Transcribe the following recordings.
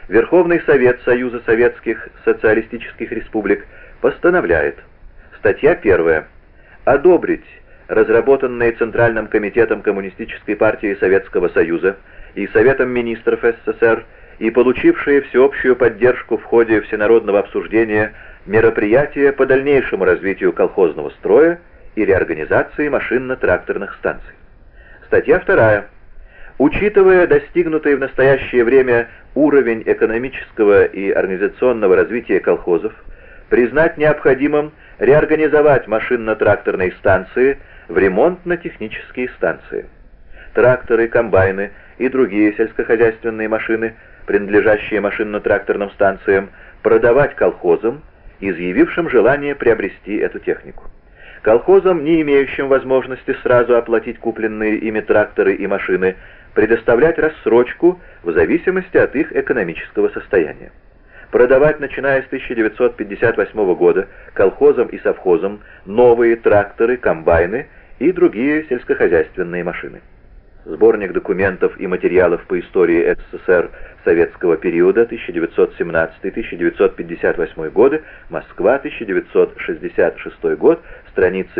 Верховный Совет Союза Советских Социалистических Республик постановляет. Статья 1. Одобрить разработанные Центральным комитетом Коммунистической партии Советского Союза и Советом министров СССР и получившие всеобщую поддержку в ходе всенародного обсуждения мероприятия по дальнейшему развитию колхозного строя и реорганизации машинно-тракторных станций. Статья 2. Учитывая достигнутый в настоящее время уровень экономического и организационного развития колхозов, признать необходимым реорганизовать машинно-тракторные станции в ремонтно-технические станции. Тракторы, комбайны и другие сельскохозяйственные машины, принадлежащие машинно-тракторным станциям, продавать колхозам, изъявившим желание приобрести эту технику. Колхозам, не имеющим возможности сразу оплатить купленные ими тракторы и машины, предоставлять рассрочку в зависимости от их экономического состояния. Продавать, начиная с 1958 года, колхозам и совхозам новые тракторы, комбайны и другие сельскохозяйственные машины. Сборник документов и материалов по истории СССР советского периода 1917-1958 годы, Москва, 1966 год, страницы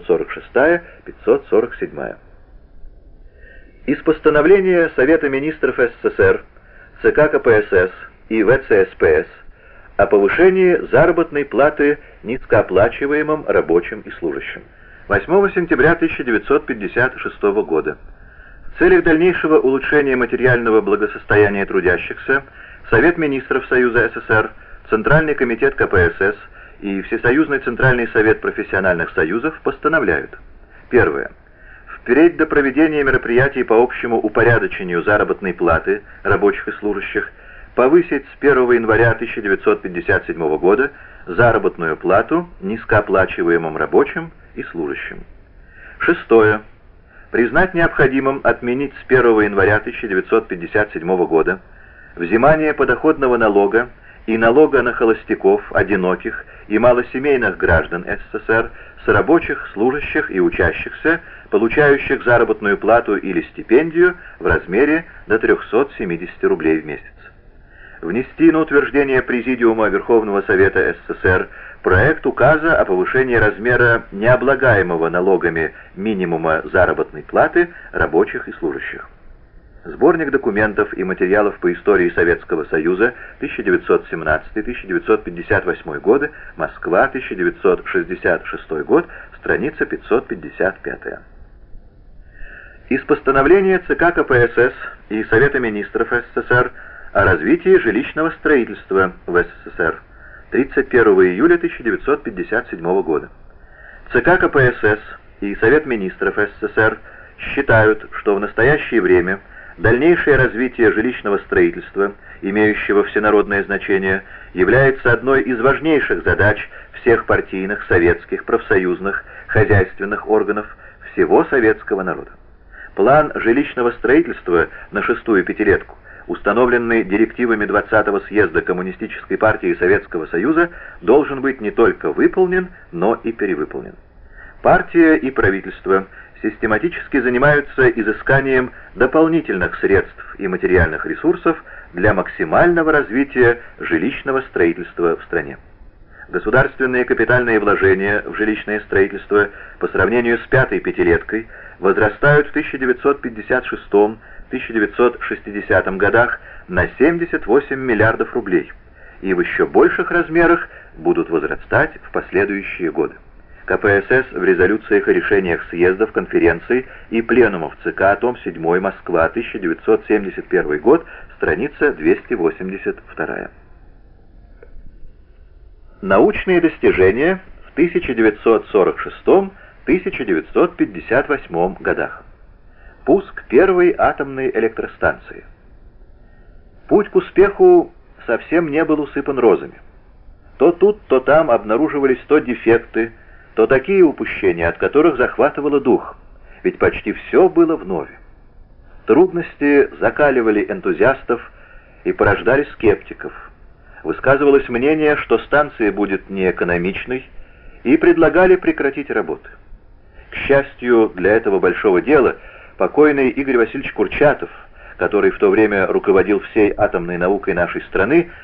546-547. Из постановления Совета министров СССР, ЦК КПСС и ВЦСПС о повышении заработной платы низкооплачиваемым рабочим и служащим 8 сентября 1956 года. В целях дальнейшего улучшения материального благосостояния трудящихся Совет министров Союза СССР, Центральный комитет КПСС и Всесоюзный Центральный совет профессиональных союзов постановляют. Первое. Впредь до проведения мероприятий по общему упорядочению заработной платы рабочих и служащих повысить с 1 января 1957 года заработную плату низкооплачиваемым рабочим и служащим. Шестое. Признать необходимым отменить с 1 января 1957 года взимание подоходного налога и налога на холостяков, одиноких и малосемейных граждан СССР с рабочих, служащих и учащихся, получающих заработную плату или стипендию в размере до 370 рублей в месяц. Внести на утверждение Президиума Верховного Совета СССР проект указа о повышении размера необлагаемого налогами минимума заработной платы рабочих и служащих. Сборник документов и материалов по истории Советского Союза, 1917-1958 годы, Москва, 1966 год, страница 555. Из постановления ЦК КПСС и Совета министров СССР о развитии жилищного строительства в СССР 31 июля 1957 года. ЦК КПСС и Совет министров СССР считают, что в настоящее время дальнейшее развитие жилищного строительства, имеющего всенародное значение, является одной из важнейших задач всех партийных, советских, профсоюзных, хозяйственных органов всего советского народа. План жилищного строительства на шестую пятилетку, установленный директивами 20-го съезда Коммунистической партии Советского Союза, должен быть не только выполнен, но и перевыполнен. Партия и правительство систематически занимаются изысканием дополнительных средств и материальных ресурсов для максимального развития жилищного строительства в стране. Государственные капитальные вложения в жилищное строительство по сравнению с пятой пятилеткой возрастают в 1956-1960 годах на 78 миллиардов рублей и в еще больших размерах будут возрастать в последующие годы. КПСС в резолюциях и решениях съездов, конференций и пленумов ЦК, том 7, Москва, 1971 год, страница 282. Научные достижения в 1946-1958 годах. Пуск первой атомной электростанции. Путь к успеху совсем не был усыпан розами. То тут, то там обнаруживались то дефекты, то такие упущения, от которых захватывало дух, ведь почти все было вновь. Трудности закаливали энтузиастов и порождали скептиков. Высказывалось мнение, что станция будет неэкономичной, и предлагали прекратить работы. К счастью для этого большого дела, покойный Игорь Васильевич Курчатов, который в то время руководил всей атомной наукой нашей страны,